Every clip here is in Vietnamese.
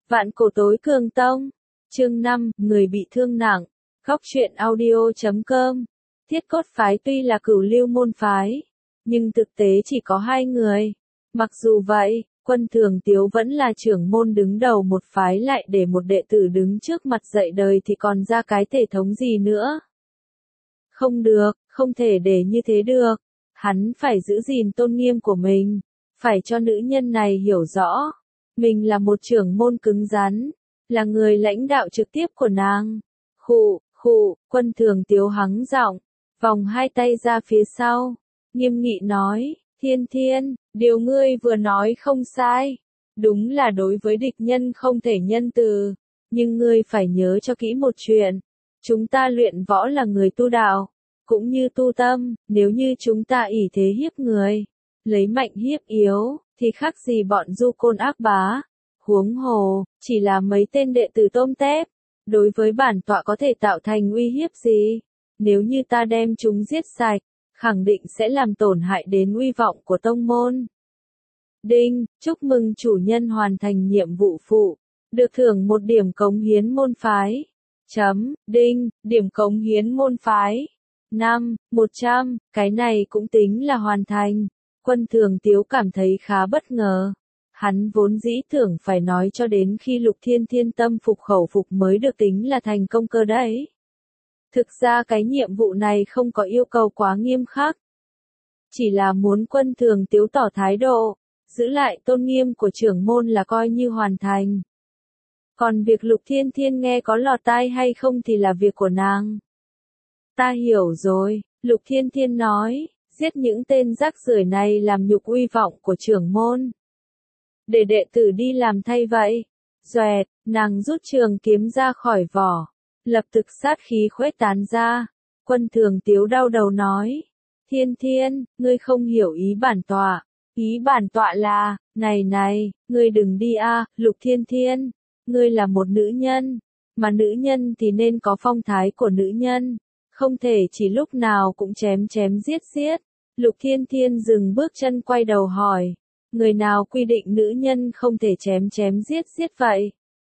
Vạn cổ tối cường tông. Chương 5, người bị thương nặng. Góc truyện audio.com. Thiết cốt phái tuy là cửu lưu môn phái, nhưng thực tế chỉ có 2 người. Mặc dù vậy, Quân Thường Tiếu vẫn là trưởng môn đứng đầu một phái, lại để một đệ tử đứng trước mặt dạy đời thì còn ra cái thể thống gì nữa. Không được, không thể để như thế được. Hắn phải giữ gìn tôn nghiêm của mình, phải cho nữ nhân này hiểu rõ. Mình là một trưởng môn cứng rắn, là người lãnh đạo trực tiếp của nàng. Quân Thường Tiếu hắng giọng, vòng 2 tay ra phía sau, nghiêm nghị nói, Thiên Thiên, điều ngươi vừa nói không sai. Đúng là đối với địch nhân không thể nhân từ, nhưng ngươi phải nhớ cho kỹ một chuyện. Chúng ta luyện võ là người tu đạo, cũng như tu tâm, nếu như chúng ta ỷ thế hiếp người, lấy mạnh hiếp yếu, thì khác gì bọn du côn ác bá. Huống hồ, chỉ là mấy tên đệ tử tôm tép, đối với bản tọa có thể tạo thành uy hiếp gì? Nếu như ta đem chúng giết sạch, khẳng định sẽ làm tổn hại đến uy vọng của tông môn. Đinh, chúc mừng chủ nhân hoàn thành nhiệm vụ phụ, được thưởng 1 điểm cống hiến môn phái. Đinh, điểm cống hiến môn phái. 100, cái này cũng tính là hoàn thành. Quân Thường Tiếu cảm thấy khá bất ngờ. Hắn vốn dĩ tưởng phải nói cho đến khi Lục Thiên Thiên tâm phục khẩu phục mới được tính là thành công cơ đấy. Thực ra cái nhiệm vụ này không có yêu cầu quá nghiêm khắc. Chỉ là muốn Quân Thường Tiếu tỏ thái độ, giữ lại tôn nghiêm của trưởng môn là coi như hoàn thành. Còn việc Lục Thiên Thiên nghe có lọt tai hay không thì là việc của nàng. Ta hiểu rồi, Lục Thiên Thiên nói, giết những tên rác rưởi này làm nhục uy vọng của trưởng môn. Để đệ tử đi làm thay vậy. Doẹt, nàng rút trường kiếm ra khỏi vỏ, lập tức sát khí khuếch tán ra. Quân Thường Tiếu đau đầu nói, Thiên Thiên, ngươi không hiểu ý bản tọa. Ý bản tọa là, này, ngươi đừng đi a, Lục Thiên Thiên, ngươi là một nữ nhân, mà nữ nhân thì nên có phong thái của nữ nhân, không thể chỉ lúc nào cũng chém giết. Lục Thiên Thiên dừng bước chân quay đầu hỏi, người nào quy định nữ nhân không thể chém giết vậy?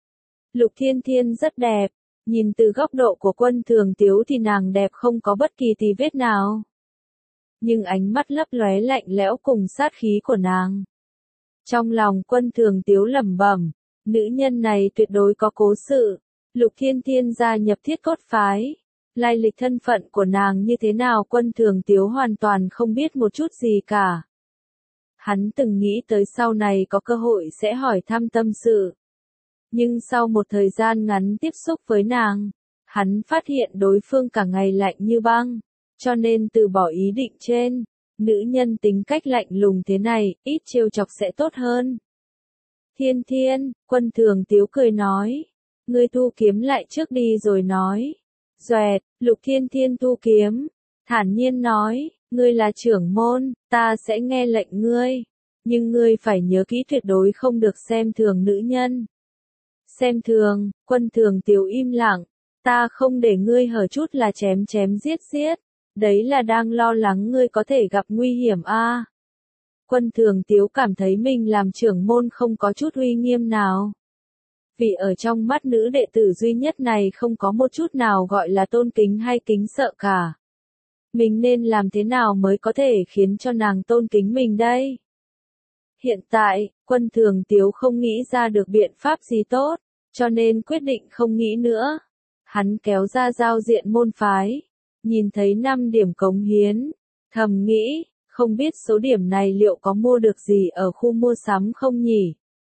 Lục Thiên Thiên rất đẹp, nhìn từ góc độ của Quân Thường Tiếu thì nàng đẹp không có bất kỳ tì vết nào. Nhưng ánh mắt lấp lóe lạnh lẽo cùng sát khí của nàng. Trong lòng Quân Thường Tiếu lẩm bẩm, nữ nhân này tuyệt đối có cố sự. Lục Thiên Thiên gia nhập Thiết cốt phái, lai lịch thân phận của nàng như thế nào Quân Thường Tiếu hoàn toàn không biết một chút gì cả. Hắn từng nghĩ tới sau này có cơ hội sẽ hỏi thăm tâm sự. Nhưng sau một thời gian ngắn tiếp xúc với nàng, hắn phát hiện đối phương cả ngày lạnh như băng, cho nên từ bỏ ý định trên. Nữ nhân tính cách lạnh lùng thế này, ít trêu chọc sẽ tốt hơn. Thiên Thiên, Quân Thường Tiếu cười nói, ngươi thu kiếm lại trước đi rồi nói. Doẹt, Lục Thiên Thiên thu kiếm, thản nhiên nói, ngươi là trưởng môn, ta sẽ nghe lệnh ngươi, nhưng ngươi phải nhớ kỹ tuyệt đối không được xem thường nữ nhân. Xem thường? Quân Thường Tiếu im lặng, ta không để ngươi hở chút là chém giết, đấy là đang lo lắng ngươi có thể gặp nguy hiểm a. Quân Thường Tiếu cảm thấy mình làm trưởng môn không có chút uy nghiêm nào. Vì ở trong mắt nữ đệ tử duy nhất này không có một chút nào gọi là tôn kính hay kính sợ cả. Mình nên làm thế nào mới có thể khiến cho nàng tôn kính mình đây? Hiện tại, Quân Thường Tiếu không nghĩ ra được biện pháp gì tốt, cho nên quyết định không nghĩ nữa. Hắn kéo ra giao diện môn phái, nhìn thấy 5 điểm cống hiến, thầm nghĩ, không biết số điểm này liệu có mua được gì ở khu mua sắm không nhỉ?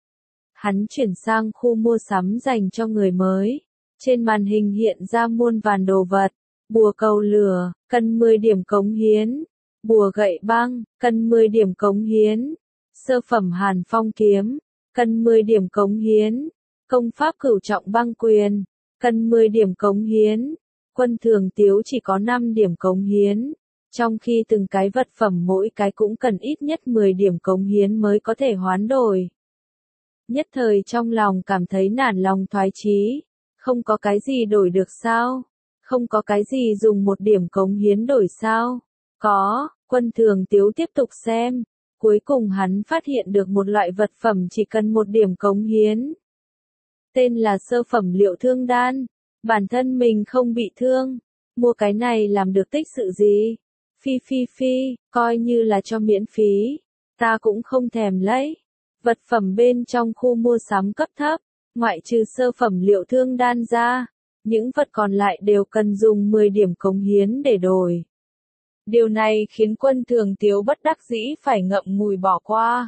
Hắn chuyển sang khu mua sắm dành cho người mới. Trên màn hình hiện ra muôn vàn đồ vật. Bùa cầu lửa, cần 10 điểm cống hiến. Bùa gậy băng, cần 10 điểm cống hiến. Sơ phẩm Hàn Phong kiếm, cần 10 điểm cống hiến. Công pháp Cửu Trọng Băng Quyền, cần 10 điểm cống hiến. Quân Thường Tiếu chỉ có 5 điểm cống hiến, trong khi từng cái vật phẩm mỗi cái cũng cần ít nhất 10 điểm cống hiến mới có thể hoán đổi. Nhất thời trong lòng cảm thấy nản lòng thoái chí, không có cái gì đổi được sao? Không có cái gì dùng 1 điểm cống hiến đổi sao? Có, Quân Thường Tiếu tiếp tục xem, cuối cùng hắn phát hiện được một loại vật phẩm chỉ cần 1 điểm cống hiến. tên là sơ phẩm liệu thương đan. Bản thân mình không bị thương, mua cái này làm được tích sự gì? Phi, coi như là cho miễn phí, ta cũng không thèm lấy. Vật phẩm bên trong khu mua sắm cấp thấp, ngoại trừ sơ phẩm liệu thương đan ra, những vật còn lại đều cần dùng 10 điểm cống hiến để đổi. Điều này khiến Quân Thường Tiếu bất đắc dĩ phải ngậm ngùi bỏ qua.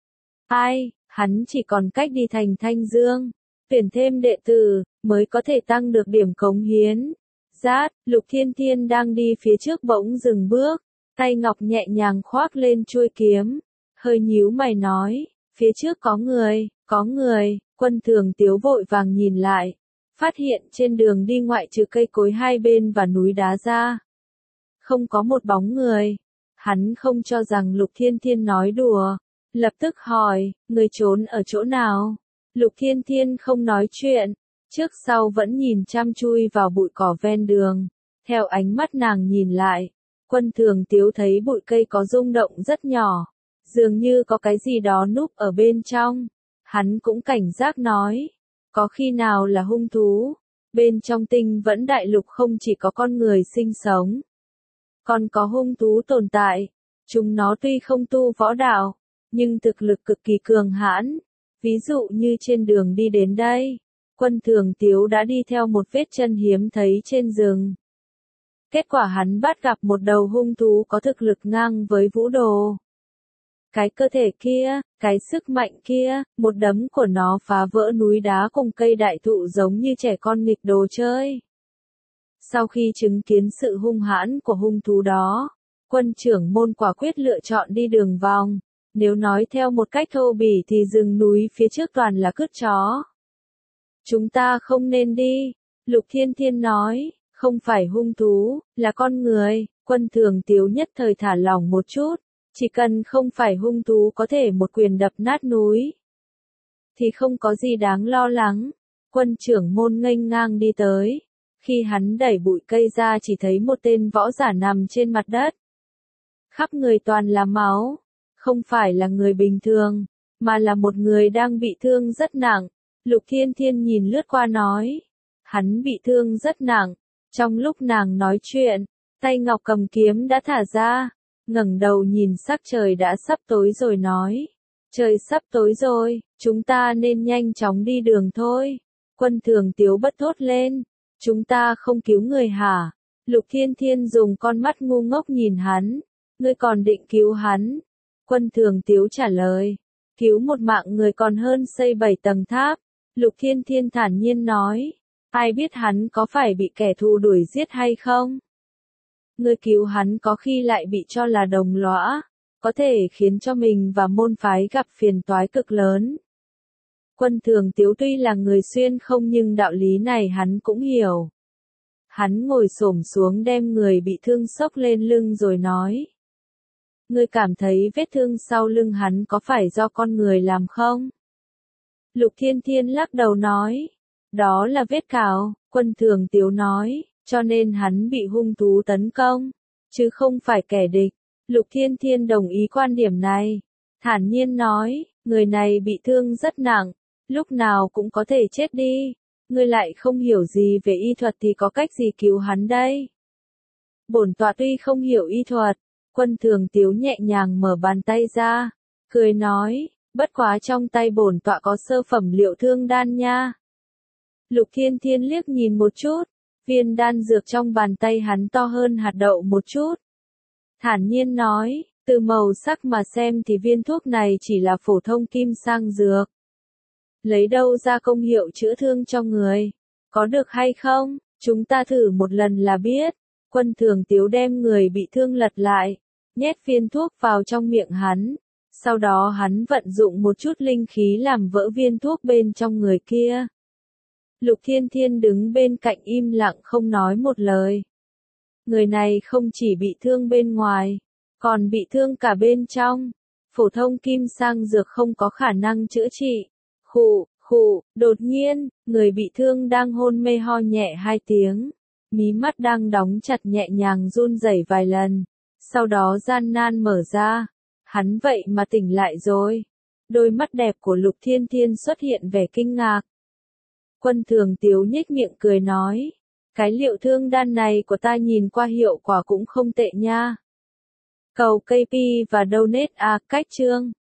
Hắn chỉ còn cách đi thành Thanh Dương, tuyển thêm đệ tử, mới có thể tăng được điểm cống hiến. Lục Thiên Thiên đang đi phía trước bỗng dừng bước, tay ngọc nhẹ nhàng khoác lên chuôi kiếm, hơi nhíu mày nói, phía trước có người, Quân Thường Tiếu vội vàng nhìn lại, phát hiện trên đường đi ngoại trừ cây cối hai bên và núi đá ra, không có một bóng người. Hắn không cho rằng Lục Thiên Thiên nói đùa, lập tức hỏi, người trốn ở chỗ nào? Lục Thiên Thiên không nói chuyện, trước sau vẫn nhìn chăm chui vào bụi cỏ ven đường. Theo ánh mắt nàng nhìn lại, Quân Thường Tiếu thấy bụi cây có rung động rất nhỏ, dường như có cái gì đó núp ở bên trong. Hắn cũng cảnh giác nói, có khi nào là hung thú? Bên trong Tinh Vẫn Đại Lục không chỉ có con người sinh sống, còn có hung thú tồn tại. Chúng nó tuy không tu võ đạo, nhưng thực lực cực kỳ cường hãn. Ví dụ như trên đường đi đến đây, Quân Thường Tiếu đã đi theo một vết chân hiếm thấy trên rừng. Kết quả hắn bắt gặp một đầu hung thú có thực lực ngang với Vũ Đồ. Cái cơ thể kia, cái sức mạnh kia, một đấm của nó phá vỡ núi đá cùng cây đại thụ giống như trẻ con nghịch đồ chơi. Sau khi chứng kiến sự hung hãn của hung thú đó, Quân trưởng môn quả quyết lựa chọn đi đường vòng. Nếu nói theo một cách thô bỉ thì rừng núi phía trước toàn là cứt chó. Chúng ta không nên đi, Lục Thiên Thiên nói, không phải hung thú, là con người. Quân Thường Tiếu nhất thời thả lỏng một chút, chỉ cần không phải hung thú có thể một quyền đập nát núi, thì không có gì đáng lo lắng. Quân trưởng môn nghênh ngang đi tới, khi hắn đẩy bụi cây ra chỉ thấy một tên võ giả nằm trên mặt đất. Khắp người toàn là máu, không phải là người bình thường, mà là một người đang bị thương rất nặng. Lục Thiên Thiên nhìn lướt qua nói, hắn bị thương rất nặng. Trong lúc nàng nói chuyện, tay ngọc cầm kiếm đã thả ra, ngẩng đầu nhìn sắc trời đã sắp tối rồi nói, trời sắp tối rồi, chúng ta nên nhanh chóng đi đường thôi. Quân Thường Tiếu bất thốt lên, chúng ta không cứu người hả? Lục Thiên Thiên dùng con mắt ngu ngốc nhìn hắn, ngươi còn định cứu hắn? Quân Thường Tiếu trả lời, cứu một mạng người còn hơn xây 7 tầng tháp. Lục Thiên Thiên thản nhiên nói, ai biết hắn có phải bị kẻ thù đuổi giết hay không? Ngươi cứu hắn có khi lại bị cho là đồng lõa, có thể khiến cho mình và môn phái gặp phiền toái cực lớn. Quân Thường Tiếu tuy là người xuyên không nhưng đạo lý này hắn cũng hiểu. Hắn ngồi xổm xuống đem người bị thương xốc lên lưng rồi nói, ngươi cảm thấy vết thương sau lưng hắn có phải do con người làm không? Lục Thiên Thiên lắc đầu nói, đó là vết cào. Quân Thường Tiếu nói, cho nên hắn bị hung thú tấn công, chứ không phải kẻ địch. Lục Thiên Thiên đồng ý quan điểm này, thản nhiên nói, người này bị thương rất nặng, lúc nào cũng có thể chết đi. Ngươi lại không hiểu gì về y thuật thì có cách gì cứu hắn đây? Bổn tọa tuy không hiểu y thuật, Quân Thường Tiếu nhẹ nhàng mở bàn tay ra, cười nói, bất quá trong tay bổn tọa có sơ phẩm liệu thương đan nha. Lục Thiên Thiên liếc nhìn một chút, viên đan dược trong bàn tay hắn to hơn hạt đậu một chút. Thản nhiên nói, từ màu sắc mà xem thì viên thuốc này chỉ là phổ thông kim sang dược. Lấy đâu ra công hiệu chữa thương cho người? Có được hay không? Chúng ta thử một lần là biết. Quân Thường Tiếu đem người bị thương lật lại, nhét viên thuốc vào trong miệng hắn. Sau đó hắn vận dụng một chút linh khí làm vỡ viên thuốc bên trong người kia. Lục Thiên Thiên đứng bên cạnh im lặng không nói một lời. Người này không chỉ bị thương bên ngoài, còn bị thương cả bên trong. Phổ thông kim sang dược không có khả năng chữa trị. Đột nhiên, người bị thương đang hôn mê ho nhẹ 2 tiếng. Mí mắt đang đóng chặt nhẹ nhàng run rẩy vài lần. Sau đó gian nan mở ra. Hắn vậy mà tỉnh lại rồi. Đôi mắt đẹp của Lục Thiên Thiên xuất hiện vẻ kinh ngạc. Quân Thường Tiếu nhếch miệng cười nói. Cái liệu thương đan này của ta nhìn qua hiệu quả cũng không tệ nha. Cầu KP và donate cách chương.